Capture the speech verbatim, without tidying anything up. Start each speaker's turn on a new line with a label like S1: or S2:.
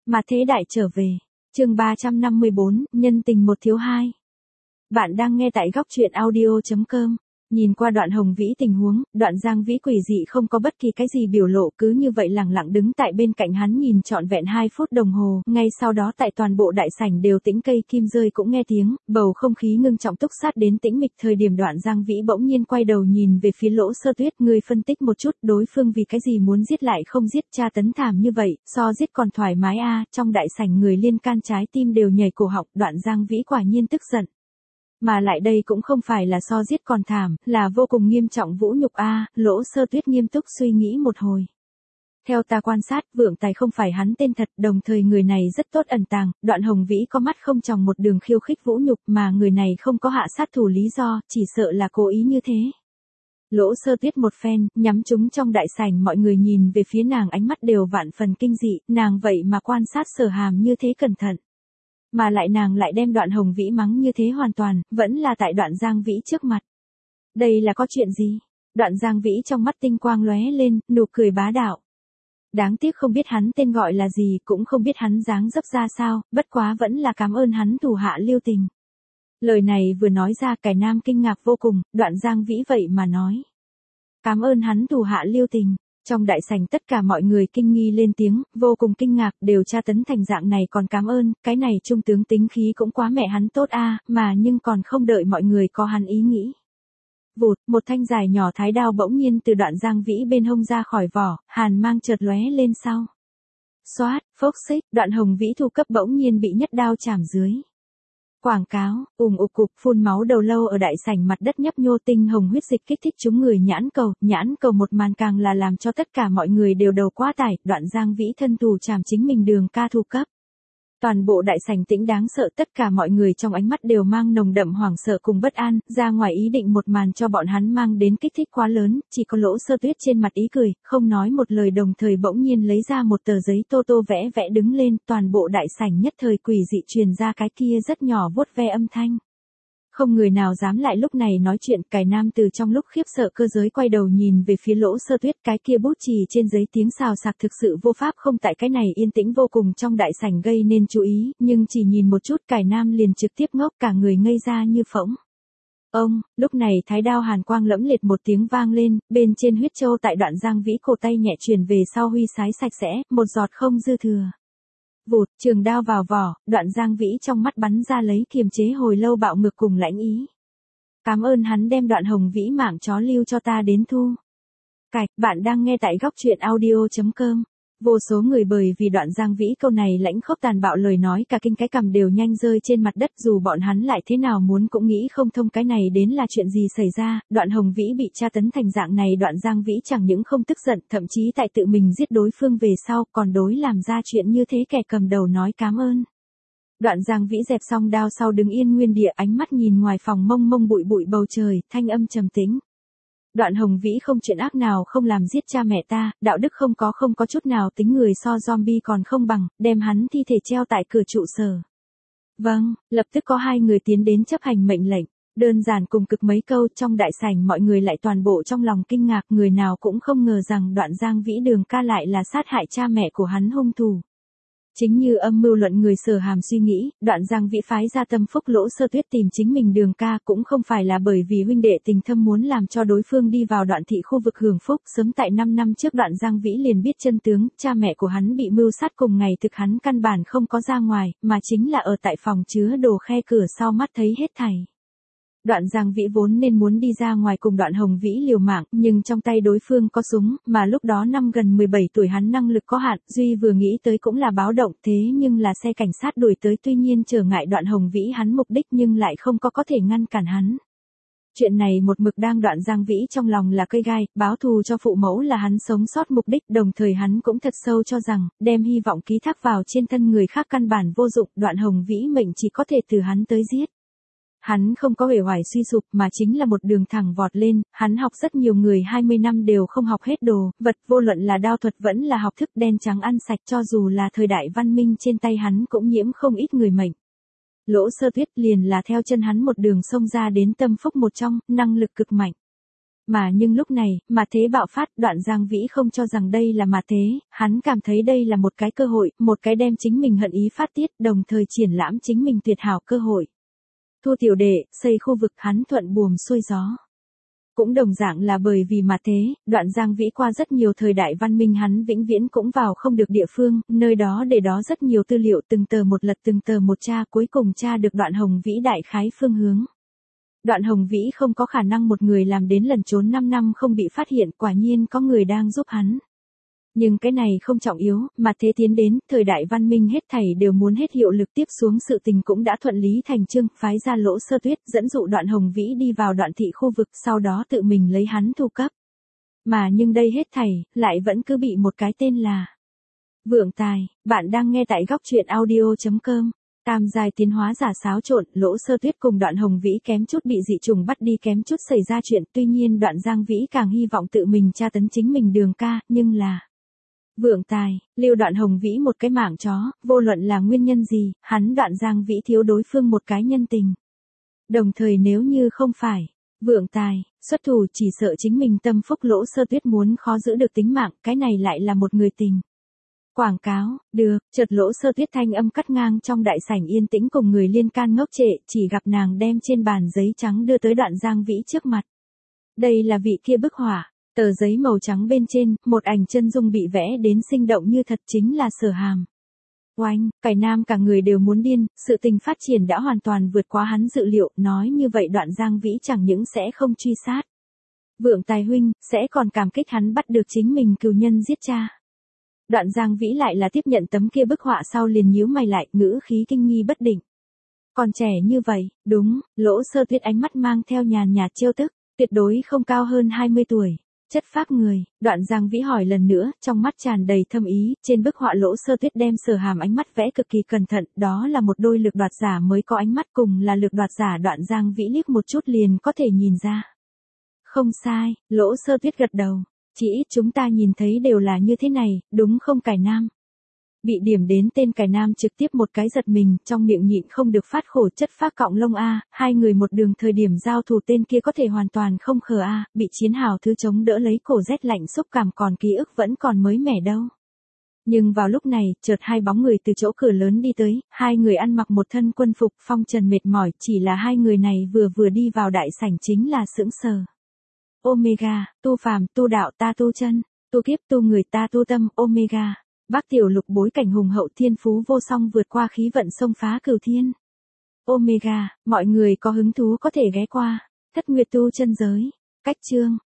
S1: Mà thế đại trở về. Chương ba trăm năm mươi bốn, nhân tình một thiếu hai. Bạn đang nghe tại góc truyện audio chấm com. Nhìn qua Đoạn Hồng Vĩ tình huống, Đoạn Giang Vĩ quỷ dị không có bất kỳ cái gì biểu lộ, cứ như vậy lẳng lặng đứng tại bên cạnh hắn nhìn trọn vẹn hai phút đồng hồ, ngay sau đó tại toàn bộ đại sảnh đều tĩnh, cây kim rơi cũng nghe tiếng, bầu không khí ngưng trọng túc sát đến tĩnh mịch. Thời điểm Đoạn Giang Vĩ bỗng nhiên quay đầu nhìn về phía Lỗ Sơ Tuyết, người phân tích một chút, đối phương vì cái gì muốn giết lại không giết, tra tấn thảm như vậy, so giết còn thoải mái a. Trong đại sảnh người liên can trái tim đều nhảy cổ họng, Đoạn Giang Vĩ quả nhiên tức giận. Mà lại đây cũng không phải là so giết còn thảm, là vô cùng nghiêm trọng vũ nhục a. Lỗ Sơ Tuyết nghiêm túc suy nghĩ một hồi. Theo ta quan sát, Vượng Tài không phải hắn tên thật, đồng thời người này rất tốt ẩn tàng, Đoạn Hồng Vĩ có mắt không tròng một đường khiêu khích vũ nhục, mà người này không có hạ sát thủ lý do, chỉ sợ là cố ý như thế. Lỗ Sơ Tuyết một phen, nhắm chúng trong đại sảnh, mọi người nhìn về phía nàng ánh mắt đều vạn phần kinh dị, nàng vậy mà quan sát Sở Hàm như thế cẩn thận. Mà lại nàng lại đem Đoạn Hồng Vĩ mắng như thế hoàn toàn, vẫn là tại Đoạn Giang Vĩ trước mặt. Đây là có chuyện gì? Đoạn Giang Vĩ trong mắt tinh quang lóe lên, nụ cười bá đạo. Đáng tiếc không biết hắn tên gọi là gì, cũng không biết hắn dáng dấp ra sao, bất quá vẫn là cảm ơn hắn thủ hạ lưu tình. Lời này vừa nói ra, Cải Nam kinh ngạc vô cùng, Đoạn Giang Vĩ vậy mà nói. Cảm ơn hắn thủ hạ lưu tình. Trong đại sảnh tất cả mọi người kinh nghi lên tiếng, vô cùng kinh ngạc, đều tra tấn thành dạng này còn cảm ơn, cái này trung tướng tính khí cũng quá mẹ hắn tốt a, mà nhưng còn không đợi mọi người có hắn ý nghĩ. Vụt, một thanh dài nhỏ thái đao bỗng nhiên từ Đoạn Giang Vĩ bên hông ra khỏi vỏ, hàn mang chợt lóe lên sau. Xoát, phốc xích, Đoạn Hồng Vĩ thu cấp bỗng nhiên bị nhất đao chảm dưới. Quảng cáo, ùm ục cục phun máu đầu lâu ở đại sảnh, mặt đất nhấp nhô, tinh hồng huyết dịch kích thích chúng người nhãn cầu, nhãn cầu một màn càng là làm cho tất cả mọi người đều đầu quá tải, Đoạn Giang Vĩ thân thủ chảm chính mình Đường Ca thu cấp. Toàn bộ đại sảnh tĩnh đáng sợ, tất cả mọi người trong ánh mắt đều mang nồng đậm hoảng sợ cùng bất an, ra ngoài ý định một màn cho bọn hắn mang đến kích thích quá lớn, chỉ có Lỗ Sơ Tuyết trên mặt ý cười, không nói một lời, đồng thời bỗng nhiên lấy ra một tờ giấy tô tô vẽ vẽ đứng lên, toàn bộ đại sảnh nhất thời quỷ dị truyền ra cái kia rất nhỏ vuốt ve âm thanh. Không người nào dám lại lúc này nói chuyện, Cải Nam từ trong lúc khiếp sợ cơ giới quay đầu nhìn về phía Lỗ Sơ Tuyết, cái kia bút chì trên giấy tiếng xào xạc thực sự vô pháp không tại cái này yên tĩnh vô cùng trong đại sảnh gây nên chú ý, nhưng chỉ nhìn một chút Cải Nam liền trực tiếp ngốc, cả người ngây ra như phỗng. Ông, lúc này thái đao hàn quang lẫm liệt một tiếng vang lên, bên trên huyết châu tại Đoạn Giang Vĩ cổ tay nhẹ truyền về sau huy sái sạch sẽ, một giọt không dư thừa. Vụt, trường đao vào vỏ, Đoạn Giang Vĩ trong mắt bắn ra lấy kiềm chế hồi lâu bạo ngược cùng lãnh ý. Cảm ơn hắn đem Đoạn Hồng Vĩ mạng chó lưu cho ta đến thu. Cạch, bạn đang nghe tại góc truyện audio chấm com. Vô số người bởi vì Đoạn Giang Vĩ câu này lãnh khốc tàn bạo lời nói cả kinh cái cằm đều nhanh rơi trên mặt đất, dù bọn hắn lại thế nào muốn cũng nghĩ không thông cái này đến là chuyện gì xảy ra. Đoạn Hồng Vĩ bị tra tấn thành dạng này, Đoạn Giang Vĩ chẳng những không tức giận, thậm chí tại tự mình giết đối phương về sau, còn đối làm ra chuyện như thế kẻ cầm đầu nói cảm ơn. Đoạn Giang Vĩ dẹp xong đao sau đứng yên nguyên địa, ánh mắt nhìn ngoài phòng mông mông bụi bụi bầu trời, thanh âm trầm tĩnh. Đoạn Hồng Vĩ không chuyện ác nào không làm, giết cha mẹ ta, đạo đức không có không có chút nào, tính người so zombie còn không bằng, đem hắn thi thể treo tại cửa trụ sở. Vâng, lập tức có hai người tiến đến chấp hành mệnh lệnh, đơn giản cùng cực mấy câu, trong đại sảnh mọi người lại toàn bộ trong lòng kinh ngạc, người nào cũng không ngờ rằng Đoạn Giang Vĩ Đường Ca lại là sát hại cha mẹ của hắn hung thủ. Chính như âm mưu luận người Sở Hàm suy nghĩ, Đoạn Giang Vĩ phái ra Tâm Phúc Lỗ Sơ Tuyết tìm chính mình Đường Ca cũng không phải là bởi vì huynh đệ tình thâm muốn làm cho đối phương đi vào Đoạn thị khu vực hưởng phúc, sớm tại năm năm trước Đoạn Giang Vĩ liền biết chân tướng, cha mẹ của hắn bị mưu sát cùng ngày thực hắn căn bản không có ra ngoài, mà chính là ở tại phòng chứa đồ khe cửa sau mắt thấy hết thảy. Đoạn Giang Vĩ vốn nên muốn đi ra ngoài cùng Đoạn Hồng Vĩ liều mạng, nhưng trong tay đối phương có súng, mà lúc đó năm gần mười bảy tuổi hắn năng lực có hạn, duy vừa nghĩ tới cũng là báo động, thế nhưng là xe cảnh sát đuổi tới, tuy nhiên trở ngại Đoạn Hồng Vĩ hắn mục đích nhưng lại không có có thể ngăn cản hắn. Chuyện này một mực đang Đoạn Giang Vĩ trong lòng là cây gai, báo thù cho phụ mẫu là hắn sống sót mục đích, đồng thời hắn cũng thật sâu cho rằng, đem hy vọng ký thác vào trên thân người khác căn bản vô dụng, Đoạn Hồng Vĩ mệnh chỉ có thể từ hắn tới giết. Hắn không có uể oải suy sụp mà chính là một đường thẳng vọt lên, hắn học rất nhiều người hai mươi năm đều không học hết đồ, vật vô luận là đao thuật vẫn là học thức đen trắng ăn sạch, cho dù là thời đại văn minh trên tay hắn cũng nhiễm không ít người mệnh. Lỗ Sơ Tuyết liền là theo chân hắn một đường xông ra đến Tâm Phúc một trong, năng lực cực mạnh. Mà nhưng lúc này, mà thế bạo phát, Đoạn Giang Vĩ không cho rằng đây là mà thế, hắn cảm thấy đây là một cái cơ hội, một cái đem chính mình hận ý phát tiết, đồng thời triển lãm chính mình tuyệt hảo cơ hội. Thu tiểu đệ, xây khu vực hắn thuận buồm xuôi gió. Cũng đồng dạng là bởi vì mà thế, Đoạn Giang Vĩ qua rất nhiều thời đại văn minh hắn vĩnh viễn cũng vào không được địa phương, nơi đó để đó rất nhiều tư liệu từng tờ một lật từng tờ một tra cuối cùng tra được Đoạn Hồng Vĩ đại khái phương hướng. Đoạn Hồng Vĩ không có khả năng một người làm đến lần trốn năm năm không bị phát hiện, quả nhiên có người đang giúp hắn. Nhưng cái này không trọng yếu, mà thế tiến đến, thời đại văn minh hết thảy đều muốn hết hiệu lực tiếp xuống sự tình cũng đã thuận lý thành chương, phái ra Lỗ Sơ Tuyết, dẫn dụ Đoạn Hồng Vĩ đi vào Đoạn thị khu vực, sau đó tự mình lấy hắn thu cấp. Mà nhưng đây hết thảy, lại vẫn cứ bị một cái tên là Vượng Tài. Bạn đang nghe tại góc truyện audio chấm com. Tam giai tiến hóa giả xáo trộn, Lỗ Sơ Tuyết cùng Đoạn Hồng Vĩ kém chút bị dị trùng bắt đi, kém chút xảy ra chuyện, tuy nhiên Đoạn Giang Vĩ càng hy vọng tự mình tra tấn chính mình Đường ca, nhưng là Vượng Tài, lưu Đoạn Hồng Vĩ một cái mạng chó, vô luận là nguyên nhân gì, hắn Đoạn Giang Vĩ thiếu đối phương một cái nhân tình. Đồng thời nếu như không phải Vượng Tài xuất thủ, chỉ sợ chính mình tâm phúc Lỗ Sơ Tuyết muốn khó giữ được tính mạng, cái này lại là một người tình. Quảng cáo, được, chợt Lỗ Sơ Tuyết thanh âm cắt ngang trong đại sảnh yên tĩnh cùng người liên can ngốc trệ, chỉ gặp nàng đem trên bàn giấy trắng đưa tới Đoạn Giang Vĩ trước mặt. Đây là vị kia bức họa, tờ giấy màu trắng bên trên, một ảnh chân dung bị vẽ đến sinh động như thật, chính là Sở Hàm. Oanh, Cải Nam cả người đều muốn điên, sự tình phát triển đã hoàn toàn vượt quá hắn dự liệu, nói như vậy Đoạn Giang Vĩ chẳng những sẽ không truy sát Vượng Tài huynh, sẽ còn cảm kích hắn bắt được chính mình cừu nhân giết cha. Đoạn Giang Vĩ lại là tiếp nhận tấm kia bức họa sau liền nhíu mày lại, ngữ khí kinh nghi bất định. Còn trẻ như vậy, đúng, Lỗ Sơ Tuyết ánh mắt mang theo nhàn nhạt trêu tức, tuyệt đối không cao hơn hai mươi tuổi. Chất phác người, Đoạn Giang Vĩ hỏi lần nữa, trong mắt tràn đầy thâm ý, trên bức họa Lỗ Sơ Tuyết đem Sở Hàm ánh mắt vẽ cực kỳ cẩn thận, đó là một đôi lực đoạt giả mới có ánh mắt, cùng là lực đoạt giả Đoạn Giang Vĩ liếc một chút liền có thể nhìn ra. Không sai, Lỗ Sơ Tuyết gật đầu, chỉ ít chúng ta nhìn thấy đều là như thế này, đúng không Cải Nam? Bị điểm đến tên Cải Nam trực tiếp một cái giật mình, trong miệng nhịn không được phát khổ, chất phác cọng lông a, hai người một đường thời điểm giao thủ tên kia có thể hoàn toàn không khờ a, bị chiến hào thứ chống đỡ lấy cổ rét lạnh xúc cảm còn ký ức vẫn còn mới mẻ đâu. Nhưng vào lúc này, chợt hai bóng người từ chỗ cửa lớn đi tới, hai người ăn mặc một thân quân phục, phong trần mệt mỏi, chỉ là hai người này vừa vừa đi vào đại sảnh chính là sững sờ. Omega, tu phàm, tu đạo, ta tu chân, tu kiếp, tu người, ta tu tâm, Omega. Bác tiểu lục bối cảnh hùng hậu thiên phú vô song vượt qua khí vận xông phá cửu thiên. Omega, mọi người có hứng thú có thể ghé qua. Thất Nguyệt tu chân giới. Cách chương.